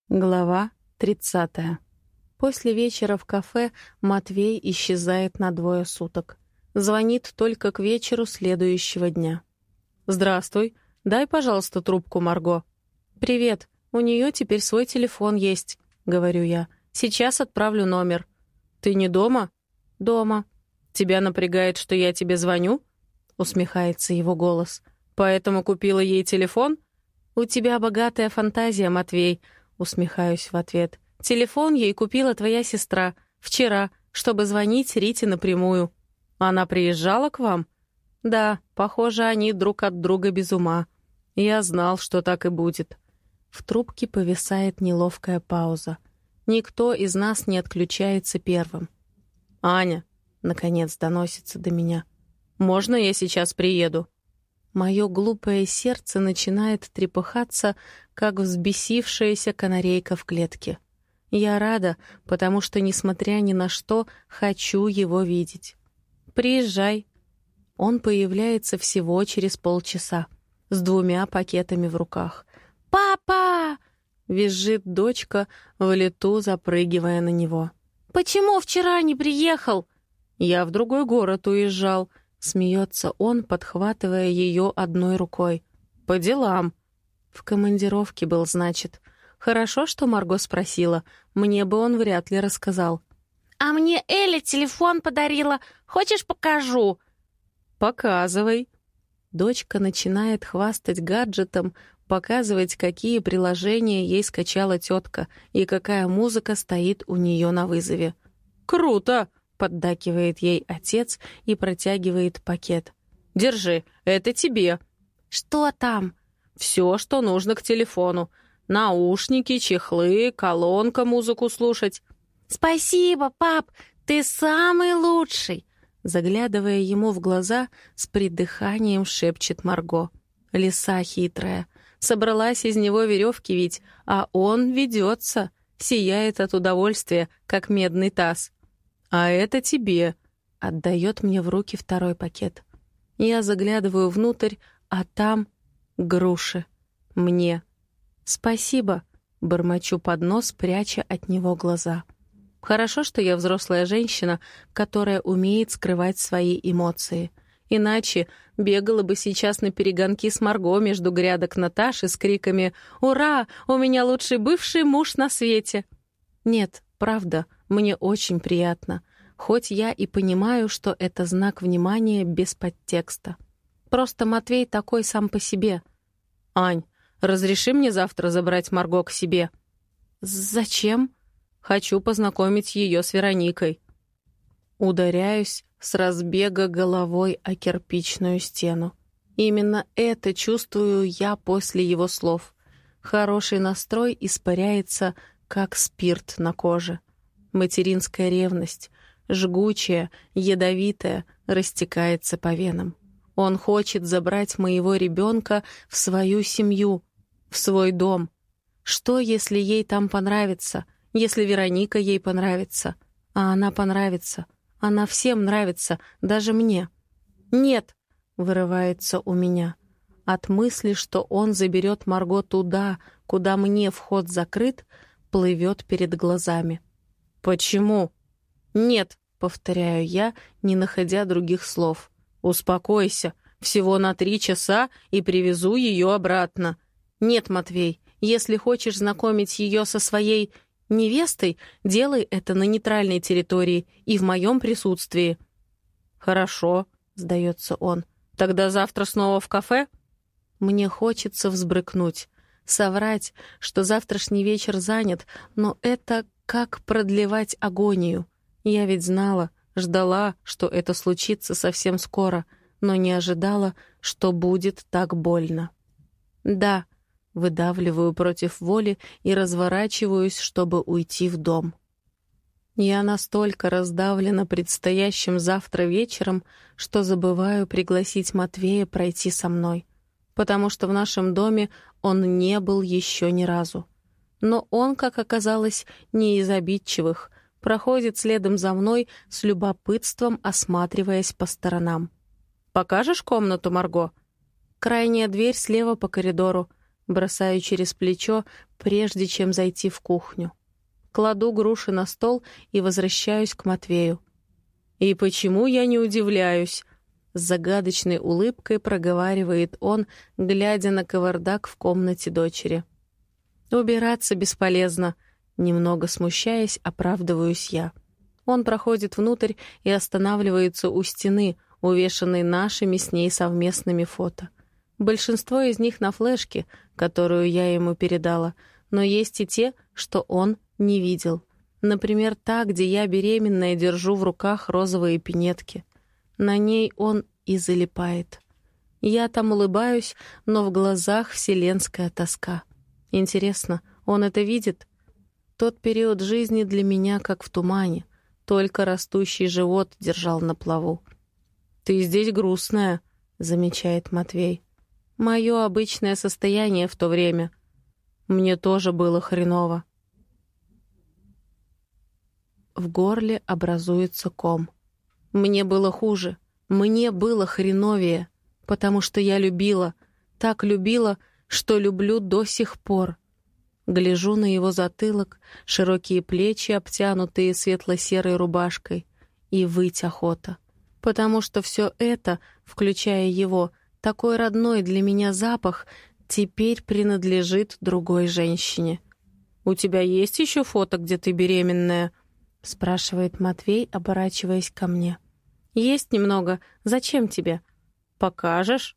Глава 30. После вечера в кафе Матвей исчезает на 2 суток. Звонит только к вечеру следующего дня. «Здравствуй. Дай, пожалуйста, трубку Марго». «Привет. У нее теперь свой телефон есть», — говорю я. «Сейчас отправлю номер». «Ты не дома?» «Дома». «Тебя напрягает, что я тебе звоню?» — усмехается его голос. «Поэтому купила ей телефон?» «У тебя богатая фантазия, Матвей», — усмехаюсь в ответ. «Телефон ей купила твоя сестра вчера, чтобы звонить Рите напрямую». «Она приезжала к вам?» «Да, похоже, они друг от друга без ума. Я знал, что так и будет». В трубке повисает неловкая пауза. Никто из нас не отключается первым. «Аня», — наконец доносится до меня, — «можно я сейчас приеду?» Мое глупое сердце начинает трепыхаться, как взбесившаяся канарейка в клетке. Я рада, потому что, несмотря ни на что, хочу его видеть. «Приезжай». Он появляется всего через полчаса, с 2 пакетами в руках. «Папа!» — визжит дочка, в лету запрыгивая на него. «Почему вчера не приехал?» «Я в другой город уезжал», — смеется он, подхватывая ее одной рукой. «По делам». В командировке был, значит. Хорошо, что Марго спросила. Мне бы он вряд ли рассказал. «А мне Эля телефон подарила. Хочешь, покажу?» «Показывай». Дочка начинает хвастать гаджетом, показывать, какие приложения ей скачала тетка и какая музыка стоит у нее на вызове. «Круто!» — поддакивает ей отец и протягивает пакет. «Держи, это тебе». «Что там?» «Все, что нужно к телефону. Наушники, чехлы, колонка музыку слушать». «Спасибо, пап, ты самый лучший!» Заглядывая ему в глаза, с придыханием шепчет Марго. Лиса хитрая. Собралась из него веревки вить, а он ведется, сияет от удовольствия, как медный таз. «А это тебе», — отдает мне в руки 2 пакет. Я заглядываю внутрь, а там груши. Мне. «Спасибо», — бормочу под нос, пряча от него глаза. Хорошо, что я взрослая женщина, которая умеет скрывать свои эмоции. Иначе бегала бы сейчас на перегонки с Марго между грядок Наташи с криками «Ура! У меня лучший бывший муж на свете!» Нет, правда, мне очень приятно, хоть я и понимаю, что это знак внимания без подтекста. Просто Матвей такой сам по себе. «Ань, разреши мне завтра забрать Марго к себе?» «Зачем?» «Хочу познакомить ее с Вероникой». Ударяюсь с разбега головой о кирпичную стену. Именно это чувствую я после его слов. Хороший настрой испаряется, как спирт на коже. Материнская ревность, жгучая, ядовитая, растекается по венам. Он хочет забрать моего ребенка в свою семью, в свой дом. Что, если ей там понравится? Если Вероника ей понравится? А она понравится. Она всем нравится, даже мне. «Нет!» — вырывается у меня. От мысли, что он заберет Марго туда, куда мне вход закрыт, плывет перед глазами. «Почему?» «Нет!» — повторяю я, не находя других слов. «Успокойся. Всего на 3 часа и привезу ее обратно». «Нет, Матвей, если хочешь знакомить ее со своей невестой, делай это на нейтральной территории и в моем присутствии». «Хорошо», — сдается он. «Тогда завтра снова в кафе?» Мне хочется взбрыкнуть, соврать, что завтрашний вечер занят, но это как продлевать агонию. Я ведь знала, ждала, что это случится совсем скоро, но не ожидала, что будет так больно. «Да», — выдавливаю против воли и разворачиваюсь, чтобы уйти в дом. Я настолько раздавлена предстоящим завтра вечером, что забываю пригласить Матвея пройти со мной, потому что в нашем доме он не был еще ни разу. Но он, как оказалось, не из обидчивых, проходит следом за мной с любопытством, осматриваясь по сторонам. «Покажешь комнату, Марго?» «Крайняя дверь слева по коридору», — бросаю через плечо, прежде чем зайти в кухню. Кладу груши на стол и возвращаюсь к Матвею. «И почему я не удивляюсь?» С загадочной улыбкой проговаривает он, глядя на кавардак в комнате дочери. «Убираться бесполезно», немного смущаясь, оправдываюсь я. Он проходит внутрь и останавливается у стены, увешанной нашими с ней совместными фото. Большинство из них на флешке, которую я ему передала, но есть и те, что он не видел. Например, та, где я беременная держу в руках розовые пинетки. На ней он и залипает. Я там улыбаюсь, но в глазах вселенская тоска. Интересно, он это видит? Тот период жизни для меня как в тумане. Только растущий живот держал на плаву. «Ты здесь грустная», — замечает Матвей. «Мое обычное состояние в то время. Мне тоже было хреново». В горле образуется ком. Мне было хуже, мне было хреновее, потому что я любила, так любила, что люблю до сих пор. Гляжу на его затылок, широкие плечи, обтянутые светло-серой рубашкой, и выть охота. Потому что все это, включая его, такой родной для меня запах, теперь принадлежит другой женщине. «У тебя есть еще фото, где ты беременная?» — спрашивает Матвей, оборачиваясь ко мне. «Есть немного. Зачем тебе?» «Покажешь?»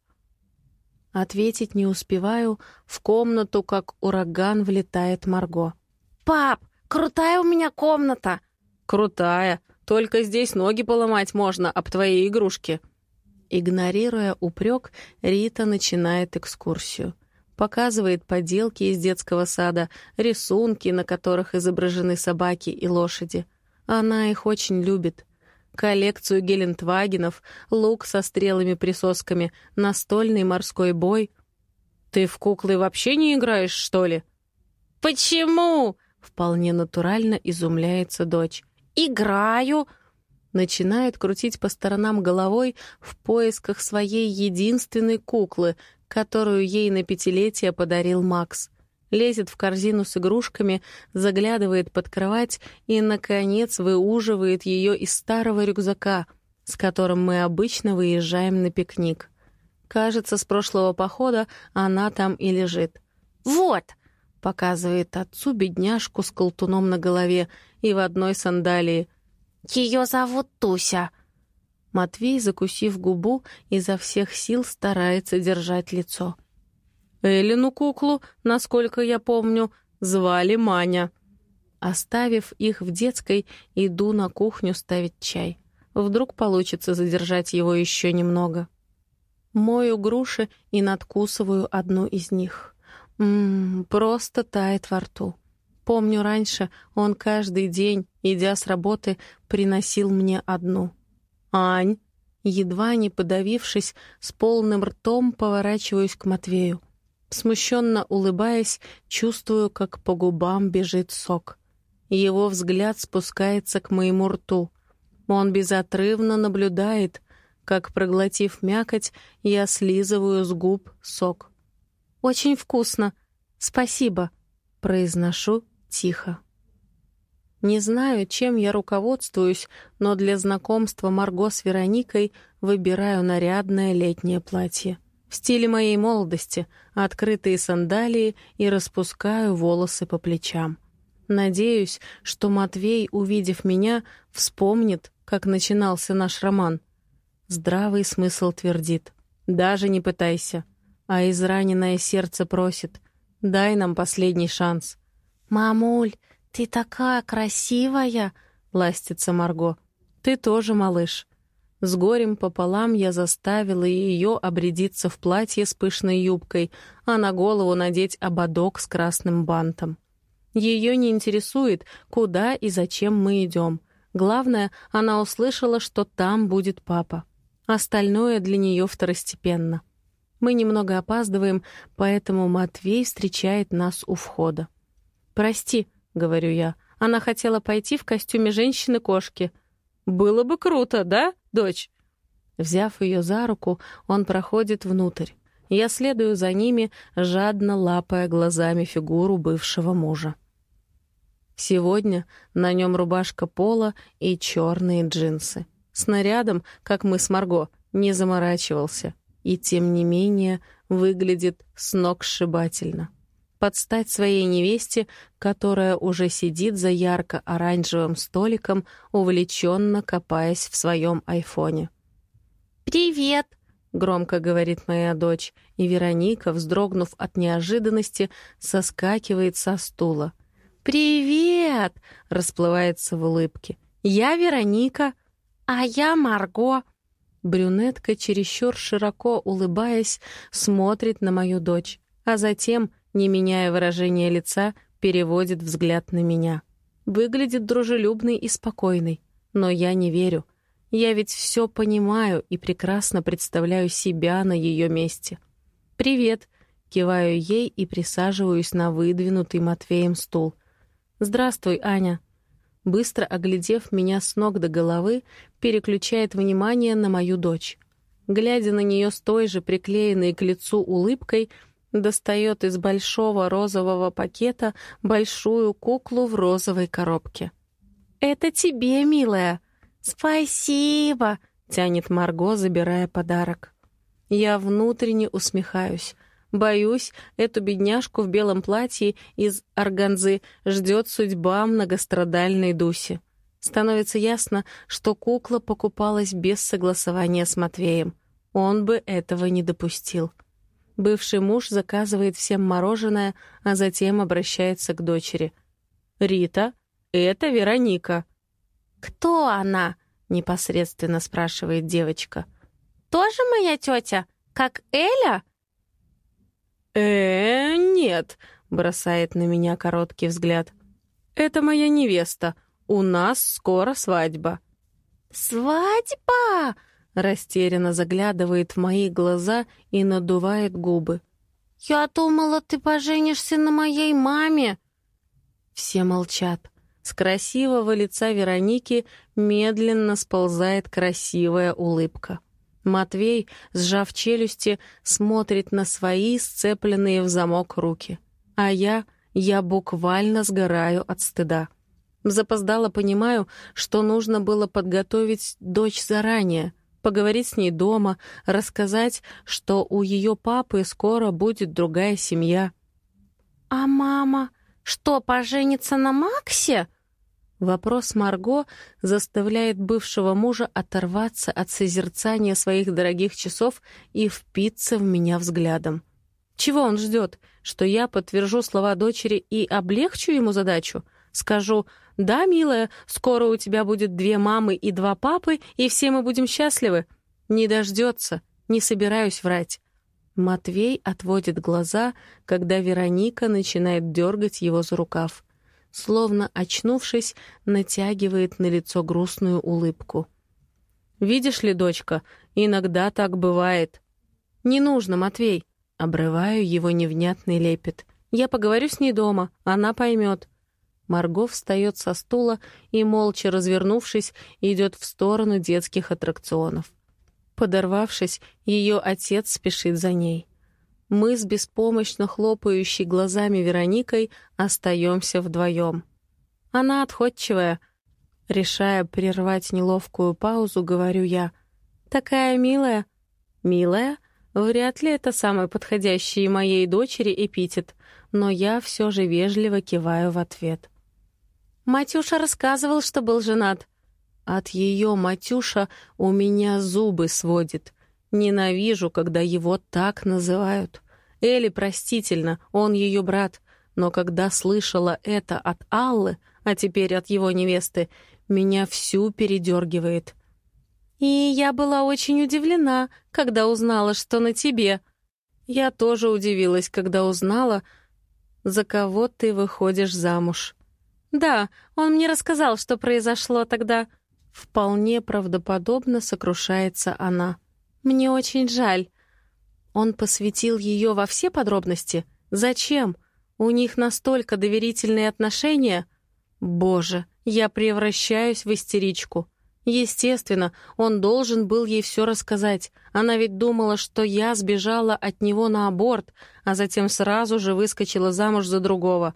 Ответить не успеваю, в комнату, как ураган, влетает Марго. «Пап, крутая у меня комната!» «Крутая, только здесь ноги поломать можно об твои игрушки». Игнорируя упрек, Рита начинает экскурсию. Показывает поделки из детского сада, рисунки, на которых изображены собаки и лошади. Она их очень любит. Коллекцию гелендвагенов, лук со стрелами-присосками, настольный морской бой. «Ты в куклы вообще не играешь, что ли?» «Почему?» — вполне натурально изумляется дочь. «Играю!» Начинает крутить по сторонам головой в поисках своей единственной куклы, которую ей на 5-летие подарил Макс. Лезет в корзину с игрушками, заглядывает под кровать и, наконец, выуживает ее из старого рюкзака, с которым мы обычно выезжаем на пикник. Кажется, с прошлого похода она там и лежит. «Вот!» — показывает отцу бедняжку с колтуном на голове и в одной сандалии. «Ее зовут Туся». Матвей, закусив губу, изо всех сил старается держать лицо. Эллину куклу, насколько я помню, звали Маня. Оставив их в детской, иду на кухню ставить чай. Вдруг получится задержать его еще немного. Мою груши и надкусываю одну из них. Просто тает во рту. Помню, раньше он каждый день, идя с работы, приносил мне одну. «Ань!» Едва не подавившись, с полным ртом поворачиваюсь к Матвею. Смущенно улыбаясь, чувствую, как по губам бежит сок. Его взгляд спускается к моему рту. Он безотрывно наблюдает, как, проглотив мякоть, я слизываю с губ сок. «Очень вкусно. Спасибо», — произношу тихо. Не знаю, чем я руководствуюсь, но для знакомства Марго с Вероникой выбираю нарядное летнее платье. В стиле моей молодости, открытые сандалии и распускаю волосы по плечам. Надеюсь, что Матвей, увидев меня, вспомнит, как начинался наш роман. Здравый смысл твердит: даже не пытайся. А израненное сердце просит: дай нам последний шанс. «Мамуль, ты такая красивая!» — ластится Марго. «Ты тоже, малыш». С горем пополам я заставила ее обрядиться в платье с пышной юбкой, а на голову надеть ободок с красным бантом. Ее не интересует, куда и зачем мы идем. Главное, она услышала, что там будет папа. Остальное для нее второстепенно. Мы немного опаздываем, поэтому Матвей встречает нас у входа. «Прости», — говорю я, — она хотела пойти в костюме женщины-кошки. «Было бы круто, да, дочь?» Взяв ее за руку, он проходит внутрь. Я следую за ними, жадно лапая глазами фигуру бывшего мужа. Сегодня на нем рубашка пола и черные джинсы. Снарядом, как мы с Марго, не заморачивался. И тем не менее выглядит сногсшибательно. Под стать своей невесте, которая уже сидит за ярко-оранжевым столиком, увлеченно копаясь в своем айфоне. «Привет!» — громко говорит моя дочь, и Вероника, вздрогнув от неожиданности, соскакивает со стула. «Привет!» — расплывается в улыбке. «Я Вероника». «А я Марго». Брюнетка, чересчур широко улыбаясь, смотрит на мою дочь, а затем, не меняя выражения лица, переводит взгляд на меня. Выглядит дружелюбной и спокойной, но я не верю. Я ведь все понимаю и прекрасно представляю себя на ее месте. «Привет!» — киваю ей и присаживаюсь на выдвинутый Матвеем стул. «Здравствуй, Аня!» Быстро оглядев меня с ног до головы, переключает внимание на мою дочь. Глядя на нее с той же приклеенной к лицу улыбкой, достает из большого розового пакета большую куклу в розовой коробке. «Это тебе, милая!» «Спасибо!» — тянет Марго, забирая подарок. Я внутренне усмехаюсь. Боюсь, эту бедняжку в белом платье из органзы ждет судьба многострадальной Дуси. Становится ясно, что кукла покупалась без согласования с Матвеем. Он бы этого не допустил. Бывший муж заказывает всем мороженое, а затем обращается к дочери. «Рита, это Вероника». «Кто она?» — непосредственно спрашивает девочка. «Тоже моя тетя? Как Эля?» Нет», — бросает на меня короткий взгляд. «Это моя невеста. У нас скоро свадьба». «Свадьба?» — растерянно заглядывает в мои глаза и надувает губы. «Я думала, ты поженишься на моей маме». Все молчат. С красивого лица Вероники медленно сползает красивая улыбка. Матвей, сжав челюсти, смотрит на свои сцепленные в замок руки. А я буквально сгораю от стыда. Запоздало понимаю, что нужно было подготовить дочь заранее, поговорить с ней дома, рассказать, что у ее папы скоро будет другая семья. «А мама что, поженится на Максе?» Вопрос Марго заставляет бывшего мужа оторваться от созерцания своих дорогих часов и впиться в меня взглядом. Чего он ждет? Что я подтвержу слова дочери и облегчу ему задачу? Скажу: «Да, милая, скоро у тебя будет 2 мамы и 2 папы, и все мы будем счастливы». Не дождется, не собираюсь врать. Матвей отводит глаза, когда Вероника начинает дергать его за рукав. Словно очнувшись, натягивает на лицо грустную улыбку. «Видишь ли, дочка, иногда так бывает». «Не нужно, Матвей», — обрываю его невнятный лепет. «Я поговорю с ней дома, она поймет». Марго встает со стула и, молча развернувшись, идет в сторону детских аттракционов. Подорвавшись, ее отец спешит за ней. Мы с беспомощно хлопающей глазами Вероникой остаемся вдвоем. Она отходчивая. Решая прервать неловкую паузу, говорю я. «Такая милая». «Милая?» Вряд ли это самый подходящий моей дочери эпитет, но я все же вежливо киваю в ответ. «Матюша рассказывал, что был женат». От ее Матюша у меня зубы сводит. Ненавижу, когда его так называют. Элли простительно, он ее брат, но когда слышала это от Аллы, а теперь от его невесты, меня всю передергивает. И я была очень удивлена, когда узнала, что на тебе. Я тоже удивилась, когда узнала, за кого ты выходишь замуж. Да, он мне рассказал, что произошло тогда. Вполне правдоподобно сокрушается она. Мне очень жаль. Он посвятил ее во все подробности? Зачем? У них настолько доверительные отношения? Боже, я превращаюсь в истеричку. Естественно, он должен был ей все рассказать. Она ведь думала, что я сбежала от него на аборт, а затем сразу же выскочила замуж за другого.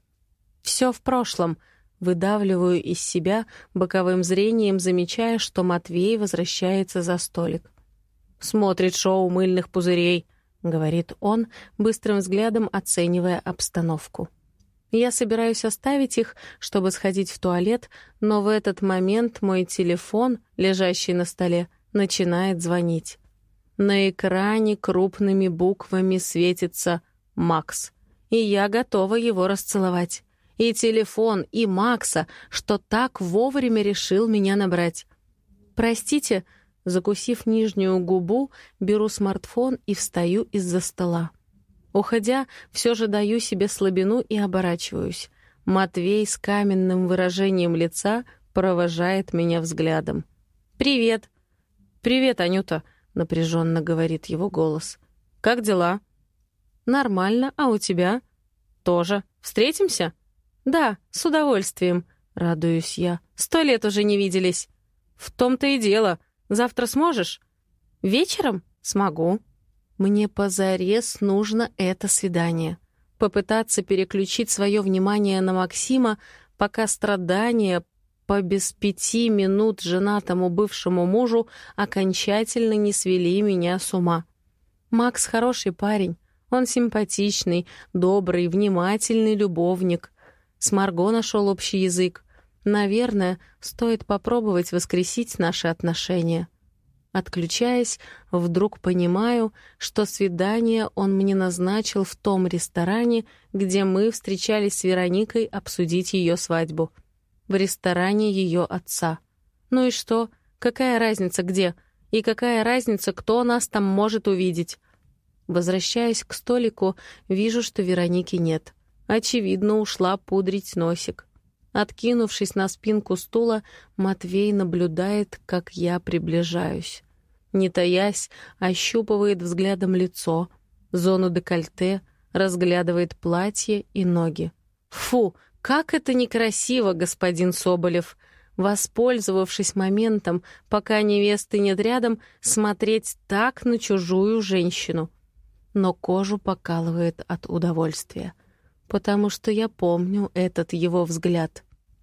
Все в прошлом. Выдавливаю из себя, боковым зрением замечая, что Матвей возвращается за столик. «Смотрит шоу мыльных пузырей», — говорит он, быстрым взглядом оценивая обстановку. Я собираюсь оставить их, чтобы сходить в туалет, но в этот момент мой телефон, лежащий на столе, начинает звонить. На экране крупными буквами светится «Макс», и я готова его расцеловать. И телефон, и Макса, что так вовремя решил меня набрать. «Простите», закусив нижнюю губу, беру смартфон и встаю из-за стола. Уходя, все же даю себе слабину и оборачиваюсь. Матвей с каменным выражением лица провожает меня взглядом. «Привет!» «Привет, Анюта!» — напряженно говорит его голос. «Как дела?» «Нормально, а у тебя?» «Тоже. Встретимся?» «Да, с удовольствием», — радуюсь я. 100 лет уже не виделись». «В том-то и дело. Завтра сможешь?» «Вечером? Смогу». Мне позарез нужно это свидание. Попытаться переключить свое внимание на Максима, пока страдания по без 5 минут женатому бывшему мужу окончательно не свели меня с ума. Макс хороший парень. Он симпатичный, добрый, внимательный любовник. С Марго нашел общий язык. Наверное, стоит попробовать воскресить наши отношения. Отключаясь, вдруг понимаю, что свидание он мне назначил в том ресторане, где мы встречались с Вероникой обсудить ее свадьбу. В ресторане ее отца. Ну и что? Какая разница где? И какая разница, кто нас там может увидеть? Возвращаясь к столику, вижу, что Вероники нет. Очевидно, ушла пудрить носик. Откинувшись на спинку стула, Матвей наблюдает, как я приближаюсь. Не таясь, ощупывает взглядом лицо, зону декольте, разглядывает платье и ноги. «Фу, как это некрасиво, господин Соболев!» Воспользовавшись моментом, пока невесты нет рядом, смотреть так на чужую женщину. Но кожу покалывает от удовольствия, потому что я помню этот его взгляд.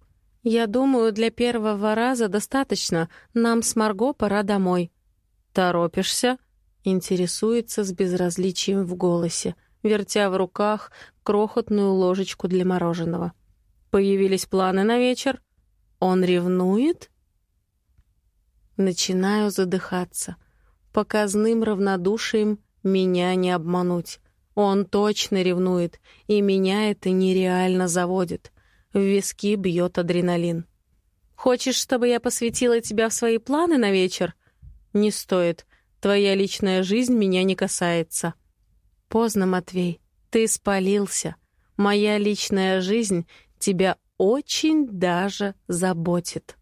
«Я думаю, для первого раза достаточно. Нам с Марго пора домой». «Торопишься?» — интересуется с безразличием в голосе, вертя в руках крохотную ложечку для мороженого. «Появились планы на вечер? Он ревнует?» Начинаю задыхаться. Показным равнодушием меня не обмануть. Он точно ревнует, и меня это нереально заводит. В виски бьет адреналин. «Хочешь, чтобы я посвятила тебя в свои планы на вечер?» «Не стоит. Твоя личная жизнь меня не касается». «Поздно, Матвей. Ты спалился. Моя личная жизнь тебя очень даже заботит».